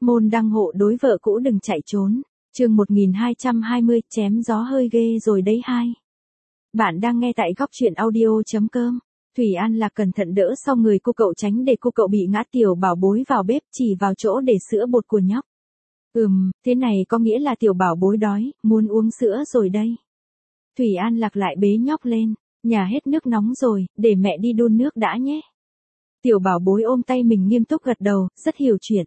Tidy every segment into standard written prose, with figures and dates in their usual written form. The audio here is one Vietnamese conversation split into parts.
Môn đăng hộ đối vợ cũ đừng chạy trốn. Chương 1220, chém gió hơi ghê rồi đấy hai. Bạn đang nghe tại góc truyện audio.com. Thủy An Lạc cẩn thận đỡ sau người cô cậu tránh để cô cậu bị ngã. Tiểu bảo bối vào bếp chỉ vào chỗ để sữa bột của nhóc. Thế này có nghĩa là tiểu bảo bối đói, muốn uống sữa rồi đây. Thủy An Lạc lại bế nhóc lên. Nhà hết nước nóng rồi, để mẹ đi đun nước đã nhé. Tiểu bảo bối ôm tay mình nghiêm túc gật đầu, rất hiểu chuyện.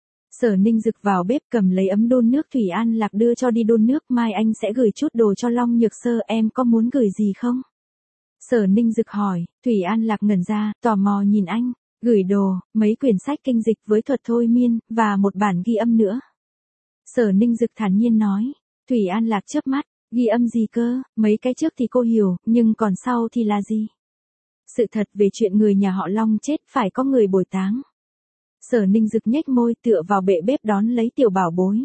Sở Ninh Dực vào bếp cầm lấy ấm đun nước. Thủy An Lạc đưa cho đi đun nước. Mai anh sẽ gửi chút đồ cho Long Nhược Sơ, em có muốn gửi gì không? Sở Ninh Dực hỏi. Thủy An Lạc ngẩn ra, tò mò nhìn anh. Gửi đồ, mấy quyển sách kinh dịch với thuật thôi miên, và một bản ghi âm nữa. Sở Ninh Dực thản nhiên nói. Thủy An Lạc chớp mắt, ghi âm gì cơ, mấy cái trước thì cô hiểu, nhưng còn sau thì là gì? Sự thật về chuyện người nhà họ Long chết phải có người bồi táng. Sở Ninh Dực nhếch môi tựa vào bệ bếp đón lấy tiểu bảo bối.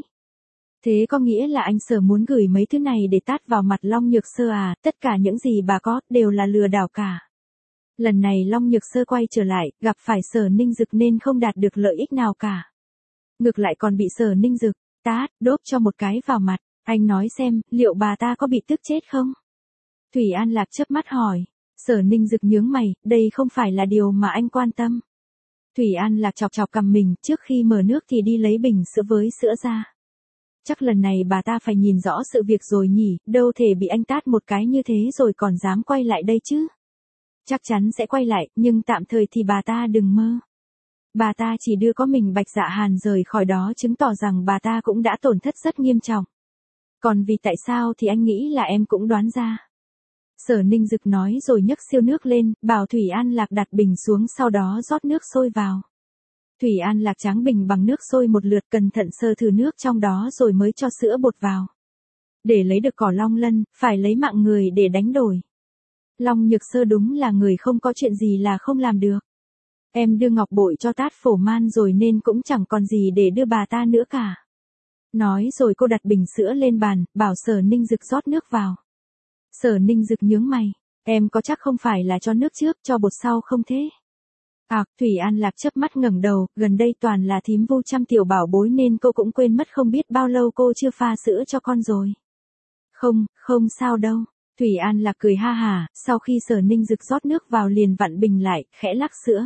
Thế có nghĩa là anh Sở muốn gửi mấy thứ này để tát vào mặt Long Nhược Sơ à? Tất cả những gì bà có đều là lừa đảo cả. Lần này Long Nhược Sơ quay trở lại, gặp phải Sở Ninh Dực nên không đạt được lợi ích nào cả. Ngược lại còn bị Sở Ninh Dực tát, đốp cho một cái vào mặt. Anh nói xem, liệu bà ta có bị tức chết không? Thủy An Lạc chớp mắt hỏi. Sở Ninh Dực nhướng mày, đây không phải là điều mà anh quan tâm. Thủy An Lạc chọc chọc cằm mình, trước khi mở nước thì đi lấy bình sữa với sữa ra. Chắc lần này bà ta phải nhìn rõ sự việc rồi nhỉ, đâu thể bị anh tát một cái như thế rồi còn dám quay lại đây chứ. Chắc chắn sẽ quay lại, nhưng tạm thời thì bà ta đừng mơ. Bà ta chỉ đưa có mình Bạch Dạ Hàn rời khỏi đó chứng tỏ rằng bà ta cũng đã tổn thất rất nghiêm trọng. Còn vì tại sao thì anh nghĩ là em cũng đoán ra. Sở Ninh Dực nói rồi nhấc siêu nước lên, bảo Thủy An Lạc đặt bình xuống sau đó rót nước sôi vào. Thủy An Lạc tráng bình bằng nước sôi một lượt, cẩn thận sơ thử nước trong đó rồi mới cho sữa bột vào. Để lấy được cỏ long lân, phải lấy mạng người để đánh đổi. Long Nhược Sơ đúng là người không có chuyện gì là không làm được. Em đưa ngọc bội cho tát phổ man rồi nên cũng chẳng còn gì để đưa bà ta nữa cả. Nói rồi cô đặt bình sữa lên bàn, bảo Sở Ninh Dực rót nước vào. Sở Ninh Dực nhướng mày, em có chắc không phải là cho nước trước, cho bột sau không thế? Thủy An Lạc chớp mắt ngẩng đầu, gần đây toàn là thím Vu chăm tiểu bảo bối nên cô cũng quên mất không biết bao lâu cô chưa pha sữa cho con rồi. Không sao đâu. Thủy An Lạc cười ha hả, sau khi Sở Ninh Dực rót nước vào liền vặn bình lại, khẽ lắc sữa.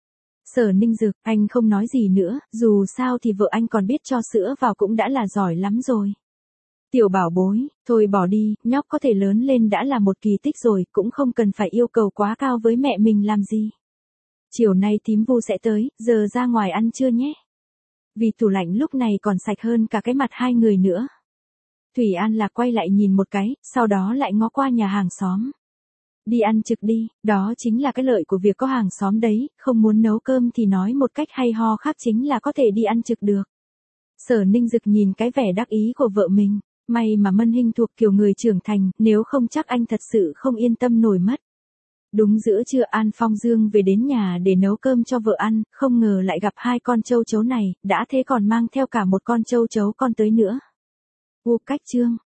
Sở Ninh Dực, anh không nói gì nữa, dù sao thì vợ anh còn biết cho sữa vào cũng đã là giỏi lắm rồi. Tiểu bảo bối, thôi bỏ đi, nhóc có thể lớn lên đã là một kỳ tích rồi, cũng không cần phải yêu cầu quá cao với mẹ mình làm gì. Chiều nay thím Vu sẽ tới, giờ ra ngoài ăn trưa nhé. Vì tủ lạnh lúc này còn sạch hơn cả cái mặt hai người nữa. Thủy An Lạc quay lại nhìn một cái, sau đó lại ngó qua nhà hàng xóm. Đi ăn trực đi, đó chính là cái lợi của việc có hàng xóm đấy, không muốn nấu cơm thì nói một cách hay ho khác chính là có thể đi ăn trực được. Sở Ninh Dực nhìn cái vẻ đắc ý của vợ mình, may mà Mân Hinh thuộc kiểu người trưởng thành, nếu không chắc anh thật sự không yên tâm nổi mất. Đúng giữa trưa An Phong Dương về đến nhà để nấu cơm cho vợ ăn, không ngờ lại gặp hai con châu chấu này, đã thế còn mang theo cả một con châu chấu con tới nữa. Cách chương